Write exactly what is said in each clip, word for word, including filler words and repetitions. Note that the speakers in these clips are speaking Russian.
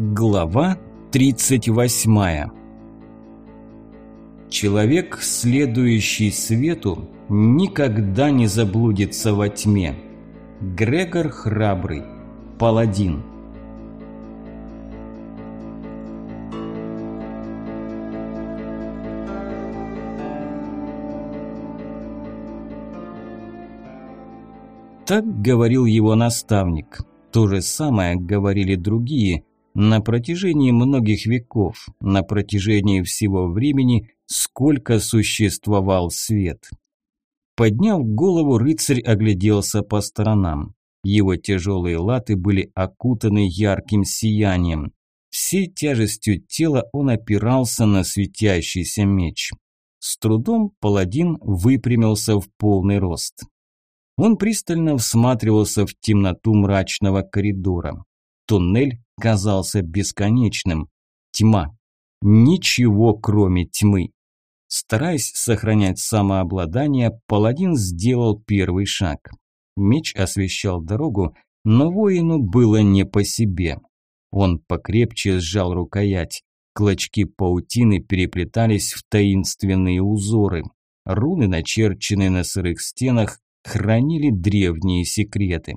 Глава тридцать восьмая. Человек, следующий свету, никогда не заблудится во тьме. Грегор Храбрый, паладин. Так говорил его наставник. То же самое говорили другие. На протяжении многих веков, на протяжении всего времени, сколько существовал свет. Подняв голову, рыцарь огляделся по сторонам. Его тяжелые латы были окутаны ярким сиянием. Всей тяжестью тела он опирался на светящийся меч. С трудом паладин выпрямился в полный рост. Он пристально всматривался в темноту мрачного коридора. Туннель казался бесконечным. Тьма. Ничего, кроме тьмы. Стараясь сохранять самообладание, паладин сделал первый шаг. Меч освещал дорогу, но воину было не по себе. Он покрепче сжал рукоять. Клочки паутины переплетались в таинственные узоры. Руны, начерченные на сырых стенах, хранили древние секреты.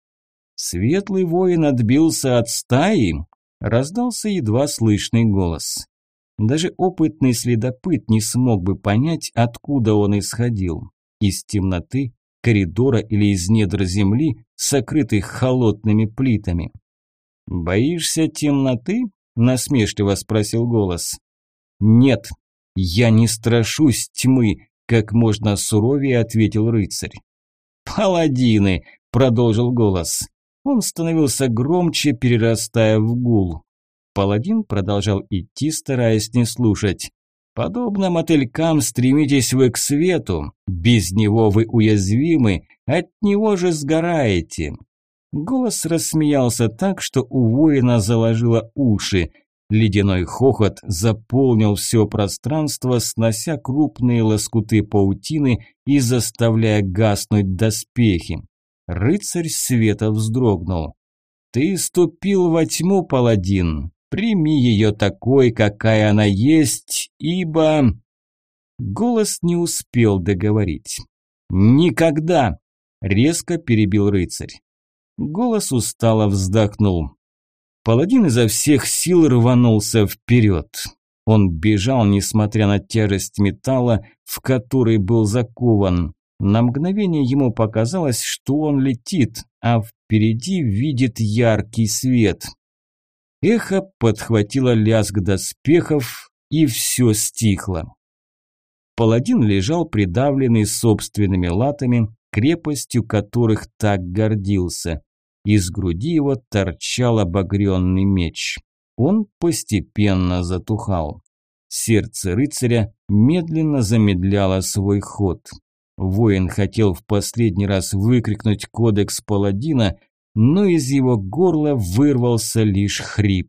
«Светлый воин отбился от стаи», – раздался едва слышный голос. Даже опытный следопыт не смог бы понять, откуда он исходил. Из темноты, коридора или из недр земли, сокрытых холодными плитами. «Боишься темноты?» – насмешливо спросил голос. «Нет, я не страшусь тьмы», – как можно суровее ответил рыцарь. «Паладины!» – продолжил голос. Он становился громче, перерастая в гул. Паладин продолжал идти, стараясь не слушать. «Подобно мотылькам стремитесь вы к свету. Без него вы уязвимы, от него же сгораете». Голос рассмеялся так, что у воина заложило уши. Ледяной хохот заполнил все пространство, снося крупные лоскуты паутины и заставляя гаснуть доспехи. Рыцарь света вздрогнул. «Ты ступил во тьму, паладин. Прими ее такой, какая она есть, ибо...» Голос не успел договорить. «Никогда!» – резко перебил рыцарь. Голос устало вздохнул. Паладин изо всех сил рванулся вперед. Он бежал, несмотря на тяжесть металла, в который был закован. На мгновение ему показалось, что он летит, а впереди видит яркий свет. Эхо подхватило лязг доспехов, и все стихло. Паладин лежал придавленный собственными латами, крепостью которых так гордился. Из груди его торчал обогренный меч. Он постепенно затухал. Сердце рыцаря медленно замедляло свой ход. Воин хотел в последний раз выкрикнуть кодекс паладина, но из его горла вырвался лишь хрип.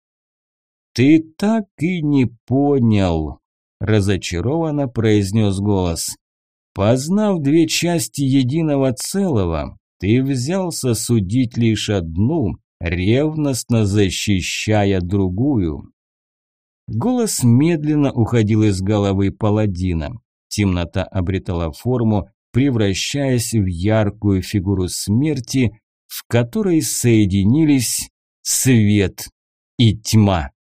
«Ты так и не понял», – разочарованно произнес голос. «Познав две части единого целого, ты взялся судить лишь одну, ревностно защищая другую». Голос медленно уходил из головы паладина. Темнота обретала форму, превращаясь в яркую фигуру смерти, в которой соединились свет и тьма.